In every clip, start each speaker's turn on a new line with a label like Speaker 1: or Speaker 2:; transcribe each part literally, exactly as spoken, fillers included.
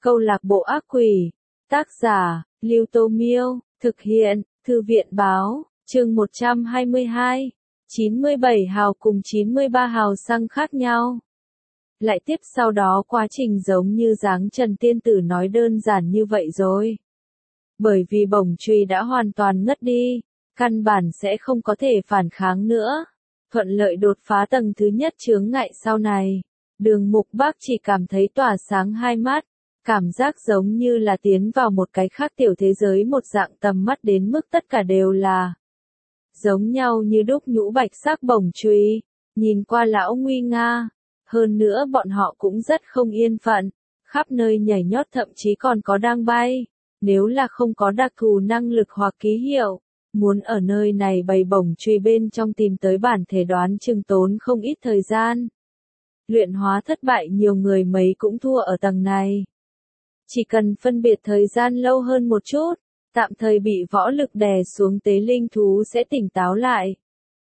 Speaker 1: Câu lạc bộ ác quỷ. Tác giả, Lưu Tô Miêu. Thực hiện, Thư viện Báo. Chương một trăm hai mươi hai. chín mươi bảy hào cùng chín mươi ba hào xăng khác nhau. Lại tiếp sau đó quá trình giống như dáng Trần Tiên Tử nói đơn giản như vậy rồi. Bởi vì bổng chùy đã hoàn toàn ngất đi, căn bản sẽ không có thể phản kháng nữa. Thuận lợi đột phá tầng thứ nhất chướng ngại sau này. Đường Mục Bác chỉ cảm thấy tỏa sáng hai mắt, cảm giác giống như là tiến vào một cái khác tiểu thế giới, một dạng tầm mắt đến mức tất cả đều là giống nhau như đúc nhũ bạch sắc bổng chùy, nhìn qua lão nguy nga. Hơn nữa bọn họ cũng rất không yên phận, khắp nơi nhảy nhót, thậm chí còn có đang bay. Nếu là không có đặc thù năng lực hoặc ký hiệu, muốn ở nơi này bày bổng chùy bên trong tìm tới bản thể đoán chừng tốn không ít thời gian. Luyện hóa thất bại nhiều người mấy cũng thua ở tầng này. Chỉ cần phân biệt thời gian lâu hơn một chút, tạm thời bị võ lực đè xuống, tế linh thú sẽ tỉnh táo lại.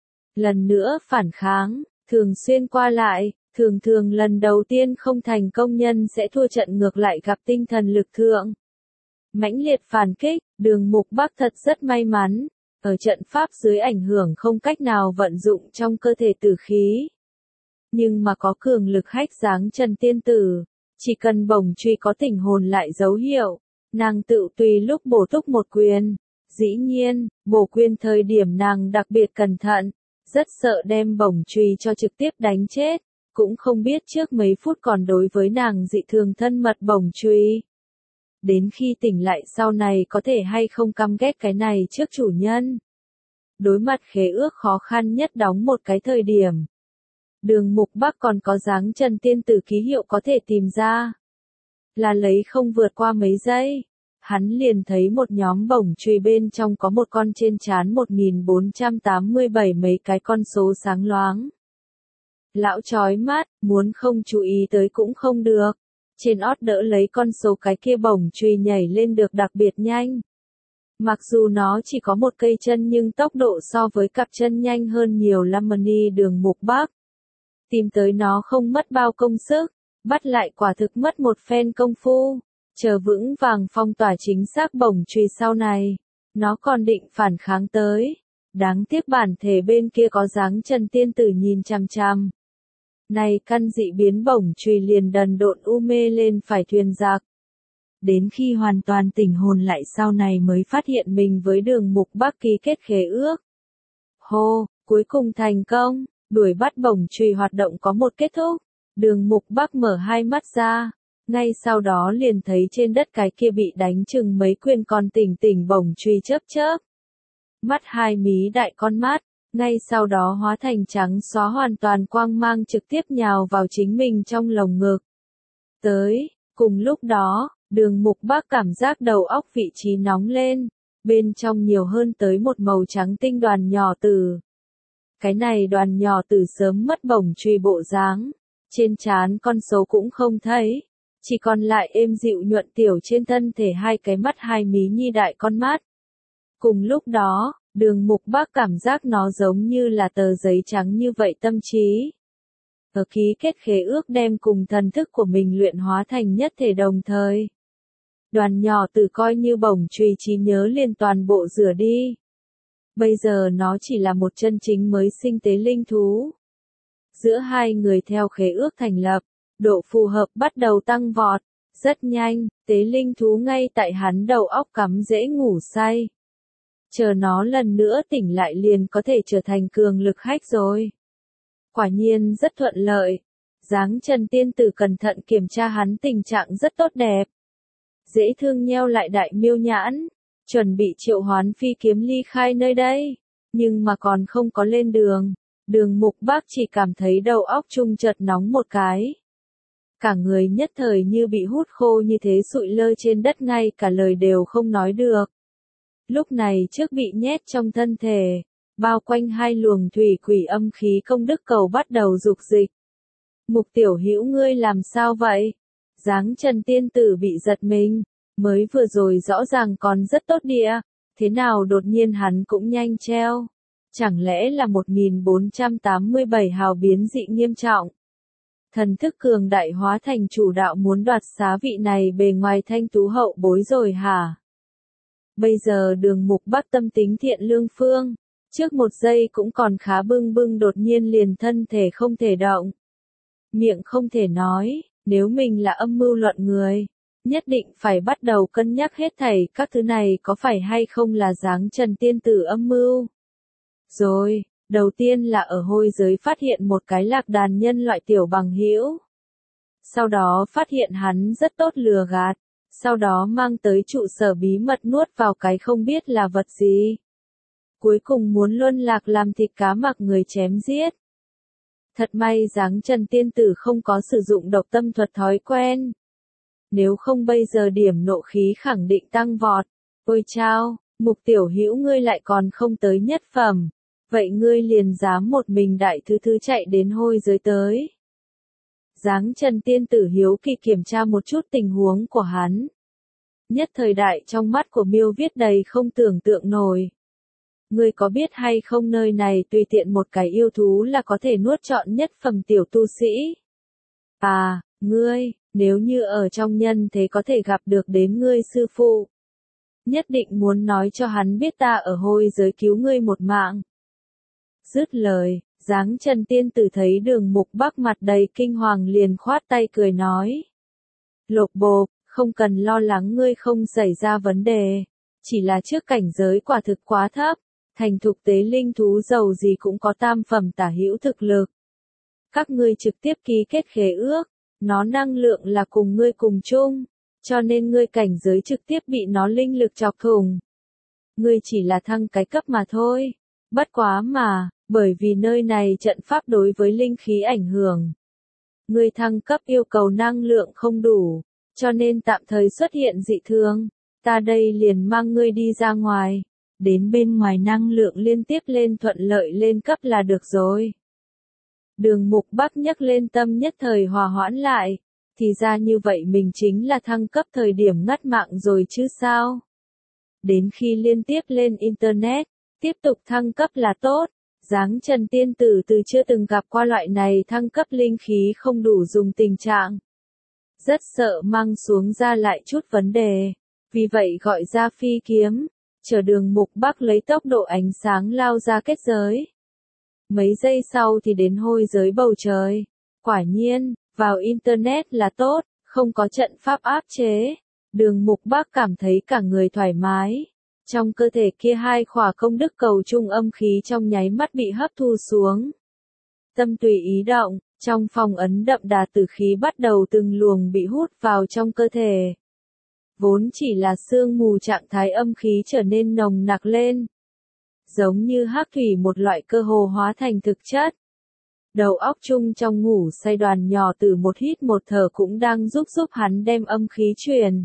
Speaker 1: Lần nữa phản kháng, thường xuyên qua lại, thường thường lần đầu tiên không thành công nhân sẽ thua trận, ngược lại gặp tinh thần lực thượng. Mãnh liệt phản kích, Đường Mục Bác thật rất may mắn, ở trận pháp dưới ảnh hưởng không cách nào vận dụng trong cơ thể tử khí. Nhưng mà có cường lực hách dáng Trần Tiên Tử, chỉ cần bổng chùy có tỉnh hồn lại dấu hiệu, nàng tự tùy lúc bổ túc một quyền. Dĩ nhiên, bổ quyền thời điểm nàng đặc biệt cẩn thận, rất sợ đem bổng chùy cho trực tiếp đánh chết, cũng không biết trước mấy phút còn đối với nàng dị thường thân mật bổng chùy. Đến khi tỉnh lại sau này có thể hay không căm ghét cái này trước chủ nhân. Đối mặt khế ước khó khăn nhất đóng một cái thời điểm, Đường Mục Bác còn có dáng Trần Tiên Tử ký hiệu có thể tìm ra. Là lấy không vượt qua mấy giây, hắn liền thấy một nhóm bổng chùy bên trong có một con trên trán một nghìn bốn trăm tám mươi bảy mấy cái con số sáng loáng. Lão chói mắt, muốn không chú ý tới cũng không được. Trên ót đỡ lấy con số cái kia bổng chùy nhảy lên được đặc biệt nhanh. Mặc dù nó chỉ có một cây chân nhưng tốc độ so với cặp chân nhanh hơn nhiều Lamani. Đường Mục Bác tìm tới nó không mất bao công sức, bắt lại quả thực mất một phen công phu, chờ vững vàng phong tỏa chính xác bổng chùy sau này, nó còn định phản kháng tới. Đáng tiếc bản thể bên kia có dáng Trần Tiên Tử nhìn chằm chằm. Này căn dị biến bổng chùy liền đần độn u mê lên phải thuyền giặc. Đến khi hoàn toàn tỉnh hồn lại sau này mới phát hiện mình với Đường Mục Bác ký kết khế ước. Hô, cuối cùng thành công, đuổi bắt bổng chùy hoạt động có một kết thúc. Đường Mục Bác mở hai mắt ra, ngay sau đó liền thấy trên đất cái kia bị đánh chừng mấy quyền còn tỉnh tỉnh bổng chùy chớp chớp. Mắt hai mí đại con mắt, ngay sau đó hóa thành trắng xóa, hoàn toàn quang mang trực tiếp nhào vào chính mình trong lồng ngực. Tới, cùng lúc đó, Đường Mục Bác cảm giác đầu óc vị trí nóng lên, bên trong nhiều hơn tới một màu trắng tinh đoàn nhỏ tử. Cái này đoàn nhỏ tử sớm mất bổng chùy bộ dáng, trên trán con số cũng không thấy, chỉ còn lại êm dịu nhuận tiểu trên thân thể hai cái mắt hai mí nhi đại con mắt. Cùng lúc đó, Đường Mục Bác cảm giác nó giống như là tờ giấy trắng như vậy tâm trí. Ở ký kết khế ước đem cùng thần thức của mình luyện hóa thành nhất thể đồng thời. Đoàn nhỏ tử coi như bổng chùy trí nhớ liền toàn bộ rửa đi. Bây giờ nó chỉ là một chân chính mới sinh tế linh thú. Giữa hai người theo khế ước thành lập, độ phù hợp bắt đầu tăng vọt. Rất nhanh, tế linh thú ngay tại hắn đầu óc cắm dễ ngủ say. Chờ nó lần nữa tỉnh lại liền có thể trở thành cường lực hách rồi. Quả nhiên rất thuận lợi. Dáng Trần Tiên Tử cẩn thận kiểm tra hắn tình trạng rất tốt đẹp. Dễ thương nheo lại đại miêu nhãn, chuẩn bị triệu hoán phi kiếm ly khai nơi đây. Nhưng mà còn không có lên đường, Đường Mục Bác chỉ cảm thấy đầu óc trung chợt nóng một cái. Cả người nhất thời như bị hút khô như thế, sụi lơ trên đất, ngay cả lời đều không nói được. Lúc này trước bị nhét trong thân thể, bao quanh hai luồng thủy quỷ âm khí công đức cầu bắt đầu dục dịch. Mục tiểu hữu ngươi làm sao vậy? Dáng Trần Tiên Tử bị giật mình, mới vừa rồi rõ ràng còn rất tốt địa, thế nào đột nhiên hắn cũng nhanh treo? Chẳng lẽ là một nghìn bốn trăm tám mươi bảy hào biến dị nghiêm trọng? Thần thức cường đại hóa thành chủ đạo muốn đoạt xá vị này bề ngoài thanh tú hậu bối rồi hả? Bây giờ Đường Mục Bắc tâm tính thiện lương phương, trước một giây cũng còn khá bưng bưng đột nhiên liền thân thể không thể động. Miệng không thể nói, nếu mình là âm mưu luận người, nhất định phải bắt đầu cân nhắc hết thảy các thứ này có phải hay không là dáng Trần tiên tử âm mưu. Rồi, đầu tiên là ở hôi giới phát hiện một cái lạc đàn nhân loại tiểu bằng hữu. Sau đó phát hiện hắn rất tốt lừa gạt, sau đó mang tới trụ sở bí mật nuốt vào cái không biết là vật gì. Cuối cùng muốn luân lạc làm thịt cá mặc người chém giết. Thật may dáng Trần tiên tử không có sử dụng độc tâm thuật thói quen. Nếu không bây giờ điểm nộ khí khẳng định tăng vọt. Ôi chao, Mục tiểu hữu ngươi lại còn không tới nhất phẩm. Vậy ngươi liền dám một mình đại thứ thứ chạy đến hôi giới tới. Dáng Trần tiên tử hiếu kỳ kiểm tra một chút tình huống của hắn. Nhất thời đại trong mắt của Miêu viết đầy không tưởng tượng nổi. Ngươi có biết hay không nơi này tùy tiện một cái yêu thú là có thể nuốt trọn nhất phẩm tiểu tu sĩ. À, ngươi, nếu như ở trong nhân thế có thể gặp được đến ngươi sư phụ. Nhất định muốn nói cho hắn biết ta ở hôi giới cứu ngươi một mạng. Dứt lời, dáng Trần tiên tử thấy Đường Mục Bắc mặt đầy kinh hoàng liền khoát tay cười nói. Lục bộp, không cần lo lắng ngươi không xảy ra vấn đề. Chỉ là trước cảnh giới quả thực quá thấp. Thành thục tế linh thú giàu gì cũng có tam phẩm tả hữu thực lực. Các ngươi trực tiếp ký kết khế ước, nó năng lượng là cùng ngươi cùng chung, cho nên ngươi cảnh giới trực tiếp bị nó linh lực chọc thủng. Ngươi chỉ là thăng cái cấp mà thôi. Bất quá mà, bởi vì nơi này trận pháp đối với linh khí ảnh hưởng. Ngươi thăng cấp yêu cầu năng lượng không đủ, cho nên tạm thời xuất hiện dị thường. Ta đây liền mang ngươi đi ra ngoài. Đến bên ngoài năng lượng liên tiếp lên thuận lợi lên cấp là được rồi. Đường Mục Bắc nhắc lên tâm nhất thời hòa hoãn lại, thì ra như vậy mình chính là thăng cấp thời điểm ngắt mạng rồi chứ sao. Đến khi liên tiếp lên Internet, tiếp tục thăng cấp là tốt, dáng Trần tiên tử từ chưa từng gặp qua loại này thăng cấp linh khí không đủ dùng tình trạng. Rất sợ mang xuống ra lại chút vấn đề, vì vậy gọi ra phi kiếm. Chờ Đường Mục Bắc lấy tốc độ ánh sáng lao ra kết giới. Mấy giây sau thì đến hôi giới bầu trời. Quả nhiên, vào Internet là tốt, không có trận pháp áp chế. Đường Mục Bắc cảm thấy cả người thoải mái. Trong cơ thể kia hai khỏa công đức cầu trung âm khí trong nháy mắt bị hấp thu xuống. Tâm tùy ý động, trong phòng ấn đậm đà tử khí bắt đầu từng luồng bị hút vào trong cơ thể. Vốn chỉ là sương mù trạng thái âm khí trở nên nồng nặc lên. Giống như hắc thủy một loại cơ hồ hóa thành thực chất. Đầu óc chung trong ngủ say đoàn nhỏ từ một hít một thở cũng đang giúp giúp hắn đem âm khí truyền.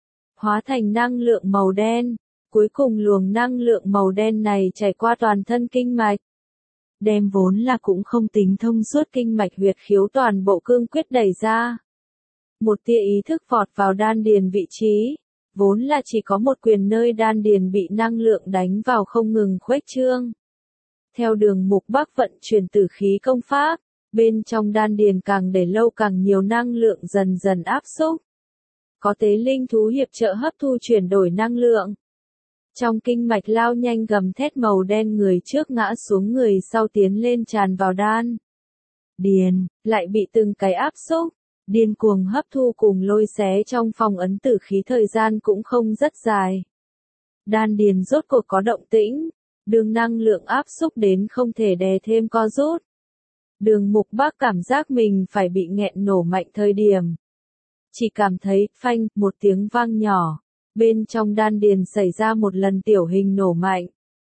Speaker 1: Hóa thành năng lượng màu đen. Cuối cùng luồng năng lượng màu đen này chảy qua toàn thân kinh mạch. Đem vốn là cũng không tính thông suốt kinh mạch huyệt khiếu toàn bộ cương quyết đẩy ra. Một tia ý thức vọt vào đan điền vị trí, vốn là chỉ có một quyền nơi đan điền bị năng lượng đánh vào không ngừng khuếch trương. Theo Đường Mục Bắc vận chuyển tử khí công pháp, bên trong đan điền càng để lâu càng nhiều năng lượng dần dần áp xúc. Có tế linh thú hiệp trợ hấp thu chuyển đổi năng lượng. Trong kinh mạch lao nhanh gầm thét màu đen người trước ngã xuống người sau tiến lên tràn vào đan điền, lại bị từng cái áp xúc. Điên cuồng hấp thu cùng lôi xé trong phòng ấn tử khí thời gian cũng không rất dài. Đan điền rốt cuộc có động tĩnh, đường năng lượng áp xúc đến không thể đè thêm co rút. Đường Mục Bắc cảm giác mình phải bị nghẹn nổ mạnh thời điểm. Chỉ cảm thấy phanh một tiếng vang nhỏ, bên trong đan điền xảy ra một lần tiểu hình nổ mạnh.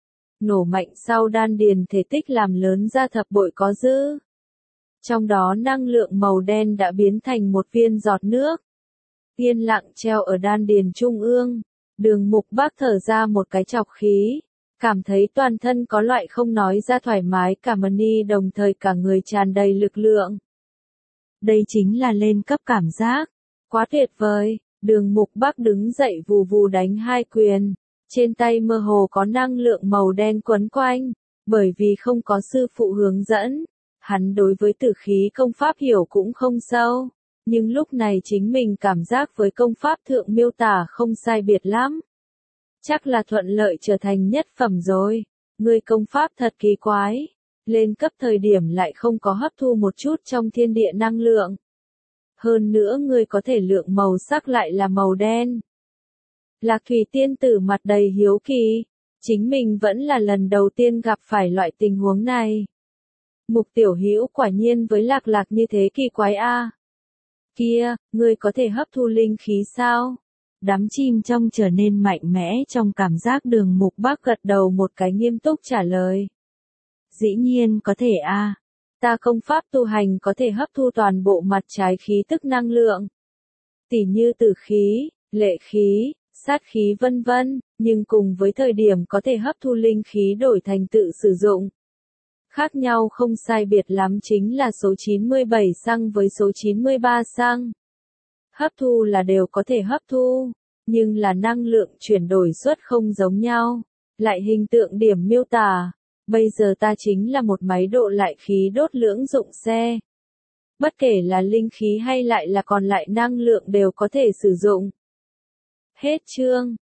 Speaker 1: Nổ mạnh sau đan điền thể tích làm lớn ra thập bội có dư. Trong đó năng lượng màu đen đã biến thành một viên giọt nước. Yên lặng treo ở đan điền trung ương. Đường Mục Bắc thở ra một cái chọc khí. Cảm thấy toàn thân có loại không nói ra thoải mái cả mani đồng thời cả người tràn đầy lực lượng. Đây chính là lên cấp cảm giác. Quá tuyệt vời. Đường Mục Bắc đứng dậy vù vù đánh hai quyền. Trên tay mơ hồ có năng lượng màu đen quấn quanh. Bởi vì không có sư phụ hướng dẫn. Hắn đối với tử khí công pháp hiểu cũng không sâu, nhưng lúc này chính mình cảm giác với công pháp thượng miêu tả không sai biệt lắm. Chắc là thuận lợi trở thành nhất phẩm rồi. Ngươi công pháp thật kỳ quái. Lên cấp thời điểm lại không có hấp thu một chút trong thiên địa năng lượng. Hơn nữa ngươi có thể lượng màu sắc lại là màu đen. Lạc Thủy tiên tử mặt đầy hiếu kỳ. Chính mình vẫn là lần đầu tiên gặp phải loại tình huống này. Mục Tiểu Hữu quả nhiên với Lạc Lạc như thế kỳ quái a. Kia, ngươi có thể hấp thu linh khí sao? Đám chim trong trở nên mạnh mẽ trong cảm giác Đường Mục Bác gật đầu một cái nghiêm túc trả lời. Dĩ nhiên có thể a. Ta công pháp tu hành có thể hấp thu toàn bộ mặt trái khí tức năng lượng. Tỉ như tử khí, lệ khí, sát khí vân vân, nhưng cùng với thời điểm có thể hấp thu linh khí đổi thành tự sử dụng. Khác nhau không sai biệt lắm chính là số chín mươi bảy xăng với số chín mươi ba xăng. Hấp thu là đều có thể hấp thu, nhưng là năng lượng chuyển đổi suất không giống nhau. Lại hình tượng điểm miêu tả, bây giờ ta chính là một máy độ lại khí đốt lưỡng dụng xe. Bất kể là linh khí hay lại là còn lại năng lượng đều có thể sử dụng. Hết chương.